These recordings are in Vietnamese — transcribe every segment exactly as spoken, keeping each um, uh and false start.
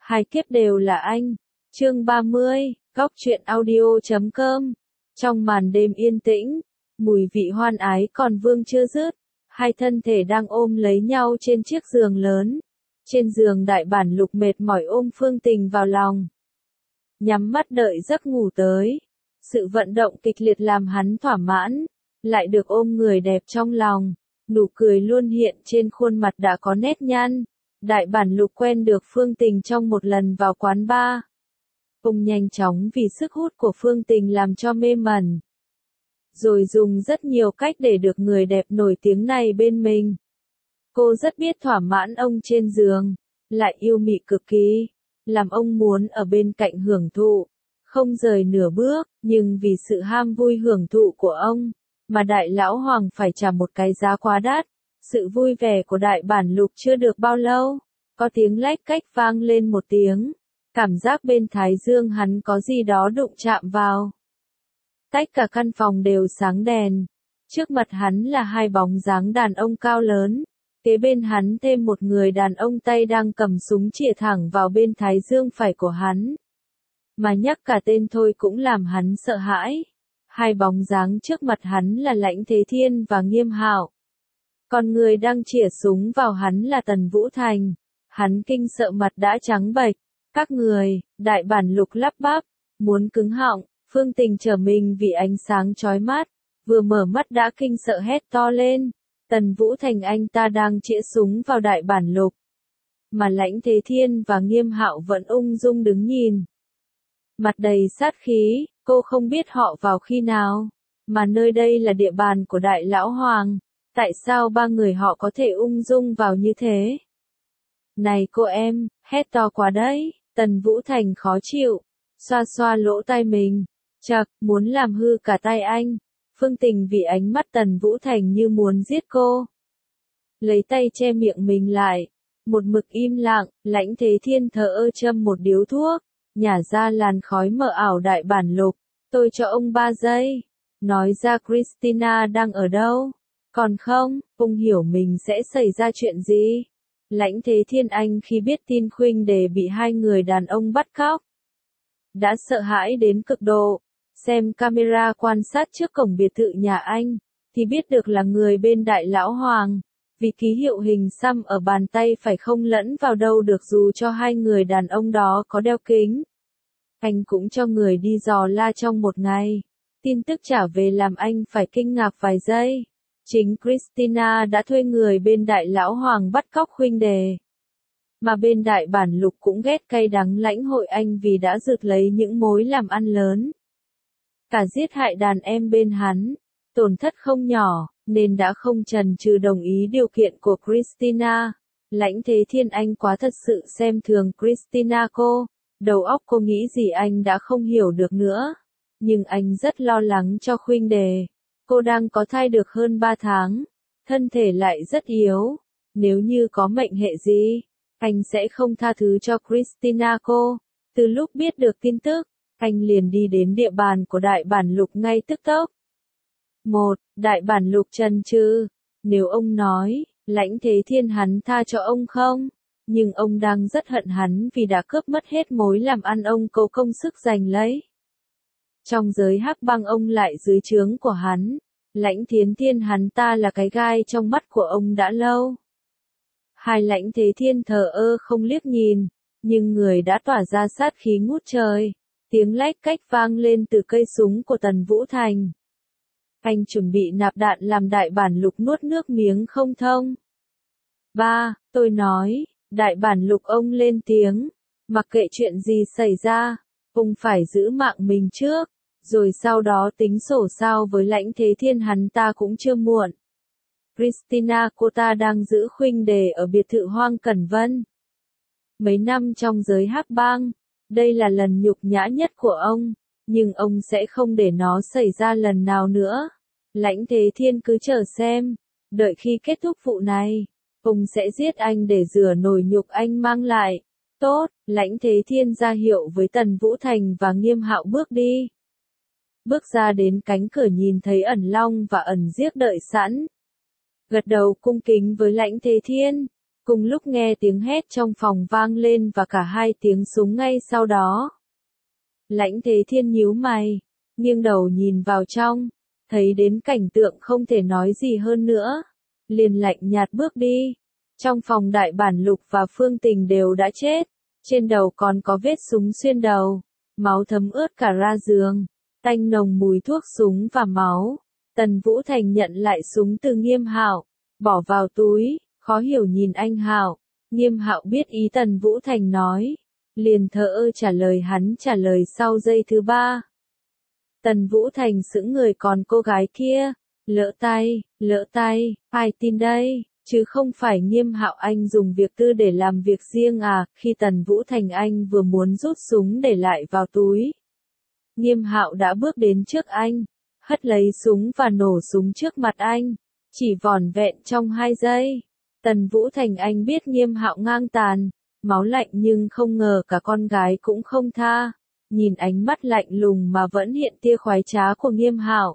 Hai kiếp đều là anh. Chương ba mươi, góc truyện audio chấm com. Trong màn đêm yên tĩnh, mùi vị hoan ái còn vương chưa dứt, hai thân thể đang ôm lấy nhau trên chiếc giường lớn. Trên giường Đại Bản Lục mệt mỏi ôm Phương Tình vào lòng. Nhắm mắt đợi giấc ngủ tới. Sự vận động kịch liệt làm hắn thỏa mãn, lại được ôm người đẹp trong lòng. Nụ cười luôn hiện trên khuôn mặt đã có nét nhăn. Đại Bản Lục quen được Phương Tình trong một lần vào quán bar. Ông nhanh chóng vì sức hút của Phương Tình làm cho mê mẩn. Rồi dùng rất nhiều cách để được người đẹp nổi tiếng này bên mình. Cô rất biết thỏa mãn ông trên giường, lại yêu mị cực kỳ, làm ông muốn ở bên cạnh hưởng thụ, không rời nửa bước, nhưng vì sự ham vui hưởng thụ của ông, mà Đại Lão Hoàng phải trả một cái giá quá đắt. Sự vui vẻ của Đại Bản Lục chưa được bao lâu, có tiếng lách cách vang lên một tiếng, cảm giác bên thái dương hắn có gì đó đụng chạm vào. Tất cả căn phòng đều sáng đèn, trước mặt hắn là hai bóng dáng đàn ông cao lớn, kế bên hắn thêm một người đàn ông tay đang cầm súng chĩa thẳng vào bên thái dương phải của hắn. Mà nhắc cả tên thôi cũng làm hắn sợ hãi. Hai bóng dáng trước mặt hắn là Lãnh Thế Thiên và Nghiêm Hạo. Còn người đang chĩa súng vào hắn là Tần Vũ Thành. Hắn kinh sợ mặt đã trắng bệch. Các người, Đại Bản Lục lắp bắp, muốn cứng họng. Phương Tình trở mình vì ánh sáng chói mắt, vừa mở mắt đã kinh sợ hét to lên. Tần Vũ Thành anh ta đang chĩa súng vào Đại Bản Lục. Mà Lãnh Thế Thiên và Nghiêm Hạo vẫn ung dung đứng nhìn. Mặt đầy sát khí, cô không biết họ vào khi nào, mà nơi đây là địa bàn của Đại Lão Hoàng. Tại sao ba người họ có thể ung dung vào như thế? Này cô em, hét to quá đấy, Tần Vũ Thành khó chịu, xoa xoa lỗ tai mình, chậc, muốn làm hư cả tai anh. Phương Tình vì ánh mắt Tần Vũ Thành như muốn giết cô. Lấy tay che miệng mình lại, một mực im lặng. Lãnh Thế Thiên thờ ơ châm một điếu thuốc, nhả ra làn khói mờ ảo. Đại Bản Lục, tôi cho ông ba giây, nói ra Christina đang ở đâu. Còn không, ông hiểu mình sẽ xảy ra chuyện gì. Lãnh Thế Thiên anh khi biết tin Khuynh Đề bị hai người đàn ông bắt cóc, đã sợ hãi đến cực độ. Xem camera quan sát trước cổng biệt thự nhà anh, thì biết được là người bên Đại Lão Hoàng. Vì ký hiệu hình xăm ở bàn tay phải không lẫn vào đâu được dù cho hai người đàn ông đó có đeo kính. Anh cũng cho người đi dò la trong một ngày. Tin tức trả về làm anh phải kinh ngạc vài giây. Chính Christina đã thuê người bên Đại Lão Hoàng bắt cóc Khuynh Đề. Mà bên Đại Bản Lục cũng ghét cay đắng lãnh hội anh vì đã rượt lấy những mối làm ăn lớn. Cả giết hại đàn em bên hắn, tổn thất không nhỏ, nên đã không chần chừ đồng ý điều kiện của Christina. Lãnh Thế Thiên anh quá thật sự xem thường Christina cô, đầu óc cô nghĩ gì anh đã không hiểu được nữa. Nhưng anh rất lo lắng cho Khuynh Đề. Cô đang có thai được hơn ba tháng, thân thể lại rất yếu. Nếu như có mệnh hệ gì, anh sẽ không tha thứ cho Christina cô. Từ lúc biết được tin tức, anh liền đi đến địa bàn của Đại Bản Lục ngay tức tốc. Một, Đại Bản Lục chần chừ, nếu ông nói, Lãnh Thế Thiên hắn tha cho ông không? Nhưng ông đang rất hận hắn vì đã cướp mất hết mối làm ăn ông cố công sức giành lấy. Trong giới hắc bang ông lại dưới trướng của hắn, Lãnh Thế Thiên hắn ta là cái gai trong mắt của ông đã lâu. Hai Lãnh Thế Thiên thờ ơ không liếc nhìn, nhưng người đã tỏa ra sát khí ngút trời. Tiếng lách cách vang lên từ cây súng của Tần Vũ Thành. Anh chuẩn bị nạp đạn làm Đại Bản Lục nuốt nước miếng không thông. Ba, tôi nói, Đại Bản Lục ông lên tiếng, mặc kệ chuyện gì xảy ra, ông phải giữ mạng mình trước, rồi sau đó tính sổ sao với Lãnh Thế Thiên hắn ta cũng chưa muộn. Christina cô ta đang giữ Khuynh Đề ở biệt thự Hoang Cẩn Vân. Mấy năm trong giới hắc bang, đây là lần nhục nhã nhất của ông, nhưng ông sẽ không để nó xảy ra lần nào nữa. Lãnh Thế Thiên cứ chờ xem, đợi khi kết thúc vụ này, ông sẽ giết anh để rửa nổi nhục anh mang lại. Tốt, Lãnh Thế Thiên ra hiệu với Tần Vũ Thành và Nghiêm Hạo bước đi. Bước ra đến cánh cửa nhìn thấy Ẩn Long và Ẩn Giếc đợi sẵn. Gật đầu cung kính với Lãnh Thế Thiên, Cùng lúc nghe tiếng hét trong phòng vang lên và cả hai tiếng súng ngay sau đó. Lãnh Thế Thiên nhíu mày, nghiêng đầu nhìn vào trong, thấy đến cảnh tượng không thể nói gì hơn nữa, liền lạnh nhạt bước đi. Trong phòng Đại Bản Lục và Phương Tình đều đã chết, trên đầu còn có vết súng xuyên đầu, máu thấm ướt cả ra giường, tanh nồng mùi thuốc súng và máu. Tần Vũ Thành nhận lại súng từ Nghiêm Hạo, bỏ vào túi, khó hiểu nhìn anh Hạo. Nghiêm Hạo biết ý Tần Vũ Thành nói, liền thờ ơ trả lời hắn trả lời sau giây thứ ba. Tần Vũ Thành sững người còn cô gái kia, lỡ tay, lỡ tay, ai tin đây, chứ không phải Nghiêm Hạo anh dùng việc tư để làm việc riêng à, khi Tần Vũ Thành anh vừa muốn rút súng để lại vào túi. Nghiêm Hạo đã bước đến trước anh, hất lấy súng và nổ súng trước mặt anh, chỉ vỏn vẹn trong hai giây. Tần Vũ Thành anh biết Nghiêm Hạo ngang tàn, máu lạnh nhưng không ngờ cả con gái cũng không tha, nhìn ánh mắt lạnh lùng mà vẫn hiện tia khoái trá của Nghiêm Hạo.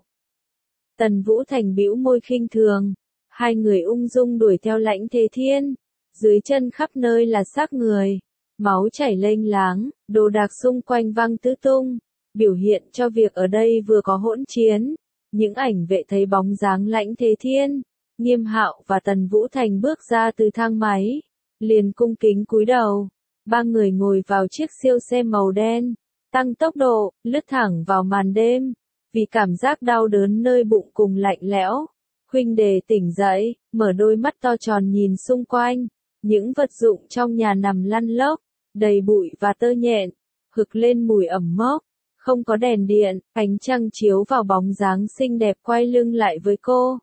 Tần Vũ Thành bĩu môi khinh thường, hai người ung dung đuổi theo Lãnh Thế Thiên, dưới chân khắp nơi là xác người, máu chảy lênh láng, đồ đạc xung quanh văng tứ tung, biểu hiện cho việc ở đây vừa có hỗn chiến. Những ảnh vệ thấy bóng dáng Lãnh Thế Thiên, Nghiêm Hạo và Tần Vũ Thành bước ra từ thang máy, liền cung kính cúi đầu. Ba người ngồi vào chiếc siêu xe màu đen, tăng tốc độ, lướt thẳng vào màn đêm. Vì cảm giác đau đớn nơi bụng cùng lạnh lẽo, Khuynh Đề tỉnh dậy, mở đôi mắt to tròn nhìn xung quanh. Những vật dụng trong nhà nằm lăn lóc, đầy bụi và tơ nhện, hực lên mùi ẩm mốc. Không có đèn điện, ánh trăng chiếu vào bóng dáng xinh đẹp quay lưng lại với cô.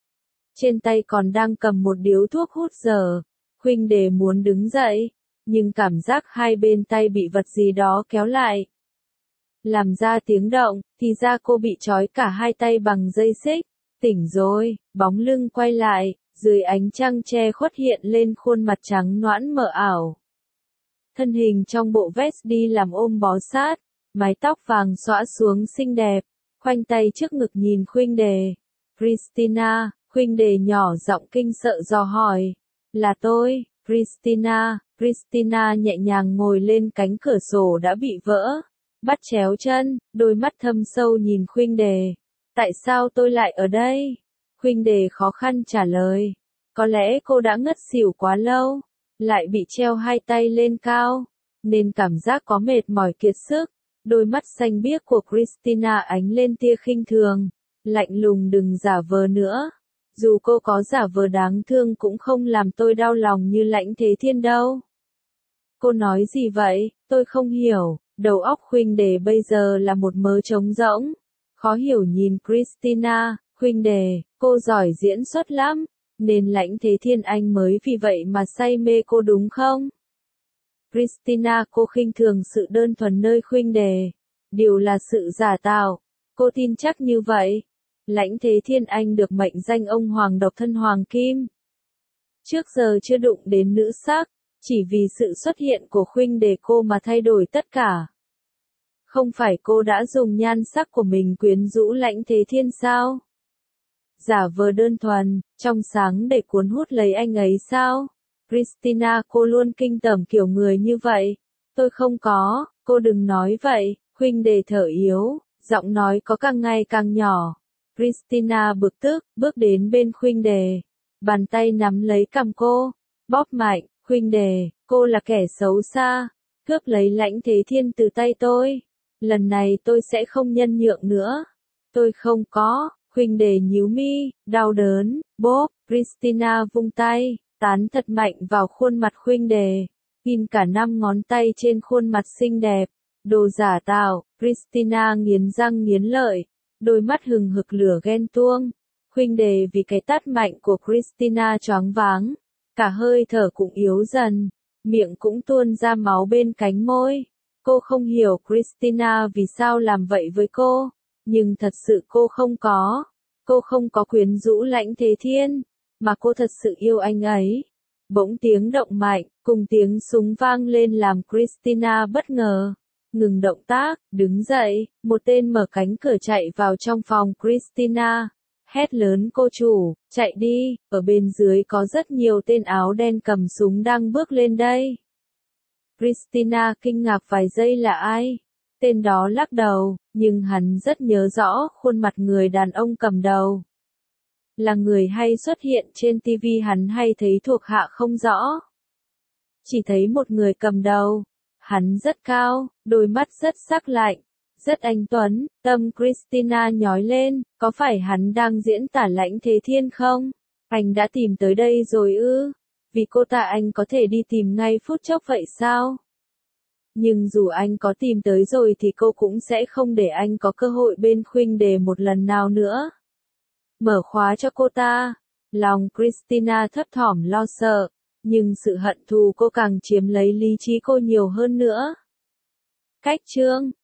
Trên tay còn đang cầm một điếu thuốc hút dở. Khuynh Đề muốn đứng dậy, nhưng cảm giác hai bên tay bị vật gì đó kéo lại. Làm ra tiếng động, thì ra cô bị trói cả hai tay bằng dây xích. Tỉnh rồi, bóng lưng quay lại, dưới ánh trăng che khuất hiện lên khuôn mặt trắng nõn mờ ảo. Thân hình trong bộ vest đi làm ôm bó sát, mái tóc vàng xõa xuống xinh đẹp, khoanh tay trước ngực nhìn Khuynh Đề. Christina, Khuynh Đề nhỏ giọng kinh sợ dò hỏi. Là tôi, Christina. Christina nhẹ nhàng ngồi lên cánh cửa sổ đã bị vỡ, bắt chéo chân, đôi mắt thâm sâu nhìn Khuynh Đề. Tại sao tôi lại ở đây? Khuynh Đề khó khăn trả lời. Có lẽ cô đã ngất xỉu quá lâu, lại bị treo hai tay lên cao, nên cảm giác có mệt mỏi kiệt sức. Đôi mắt xanh biếc của Christina ánh lên tia khinh thường, lạnh lùng đừng giả vờ nữa. Dù cô có giả vờ đáng thương cũng không làm tôi đau lòng như Lãnh Thế Thiên đâu. Cô nói gì vậy, tôi không hiểu. Đầu óc Khuynh Đề bây giờ là một mớ trống rỗng. Khó hiểu nhìn Christina. Khuynh Đề, cô giỏi diễn xuất lắm, nên Lãnh Thế Thiên anh mới vì vậy mà say mê cô đúng không? Christina, cô khinh thường sự đơn thuần nơi Khuynh Đề. Điều là sự giả tạo. Cô tin chắc như vậy. Lãnh Thế Thiên anh được mệnh danh ông hoàng độc thân hoàng kim. Trước giờ chưa đụng đến nữ sắc, chỉ vì sự xuất hiện của Khuynh Đề cô mà thay đổi tất cả. Không phải cô đã dùng nhan sắc của mình quyến rũ Lãnh Thế Thiên sao? Giả vờ đơn thuần, trong sáng để cuốn hút lấy anh ấy sao? Christina, cô luôn kinh tởm kiểu người như vậy. Tôi không có, cô đừng nói vậy. Khuynh Đề thở yếu, giọng nói có càng ngày càng nhỏ. Christina bực tức, bước đến bên Khuynh Đề. Bàn tay nắm lấy cằm cô, bóp mạnh. Khuynh Đề, cô là kẻ xấu xa, cướp lấy Lãnh Thế Thiên từ tay tôi. Lần này tôi sẽ không nhân nhượng nữa. Tôi không có. Khuynh Đề nhíu mi, đau đớn, bóp. Christina vung tay, tán thật mạnh vào khuôn mặt Khuynh Đề, ghim cả năm ngón tay trên khuôn mặt xinh đẹp. Đồ giả tạo. Christina nghiến răng nghiến lợi, đôi mắt hừng hực lửa ghen tuông. Khuynh Đề vì cái tát mạnh của Christina choáng váng, cả hơi thở cũng yếu dần, miệng cũng tuôn ra máu bên cánh môi. Cô không hiểu Christina vì sao làm vậy với cô, nhưng thật sự cô không có. Cô không có quyến rũ Lãnh Thế Thiên, mà cô thật sự yêu anh ấy. Bỗng tiếng động mạnh, cùng tiếng súng vang lên làm Christina bất ngờ. Ngừng động tác, đứng dậy, một tên mở cánh cửa chạy vào trong phòng Christina. Hét lớn cô chủ, chạy đi, ở bên dưới có rất nhiều tên áo đen cầm súng đang bước lên đây. Christina kinh ngạc vài giây là ai? Tên đó lắc đầu, nhưng hắn rất nhớ rõ khuôn mặt người đàn ông cầm đầu. Là người hay xuất hiện trên ti vi hắn hay thấy thuộc hạ không rõ. Chỉ thấy một người cầm đầu. Hắn rất cao, đôi mắt rất sắc lạnh, rất anh tuấn, tâm Christina nhói lên, có phải hắn đang diễn tả Lãnh Thế Thiên không? Anh đã tìm tới đây rồi ư? Vì cô ta anh có thể đi tìm ngay phút chốc vậy sao? Nhưng dù anh có tìm tới rồi thì cô cũng sẽ không để anh có cơ hội bên Khuynh Đề một lần nào nữa. Mở khóa cho cô ta. Lòng Christina thấp thỏm lo sợ, nhưng sự hận thù cô càng chiếm lấy lý trí cô nhiều hơn nữa. Cách chương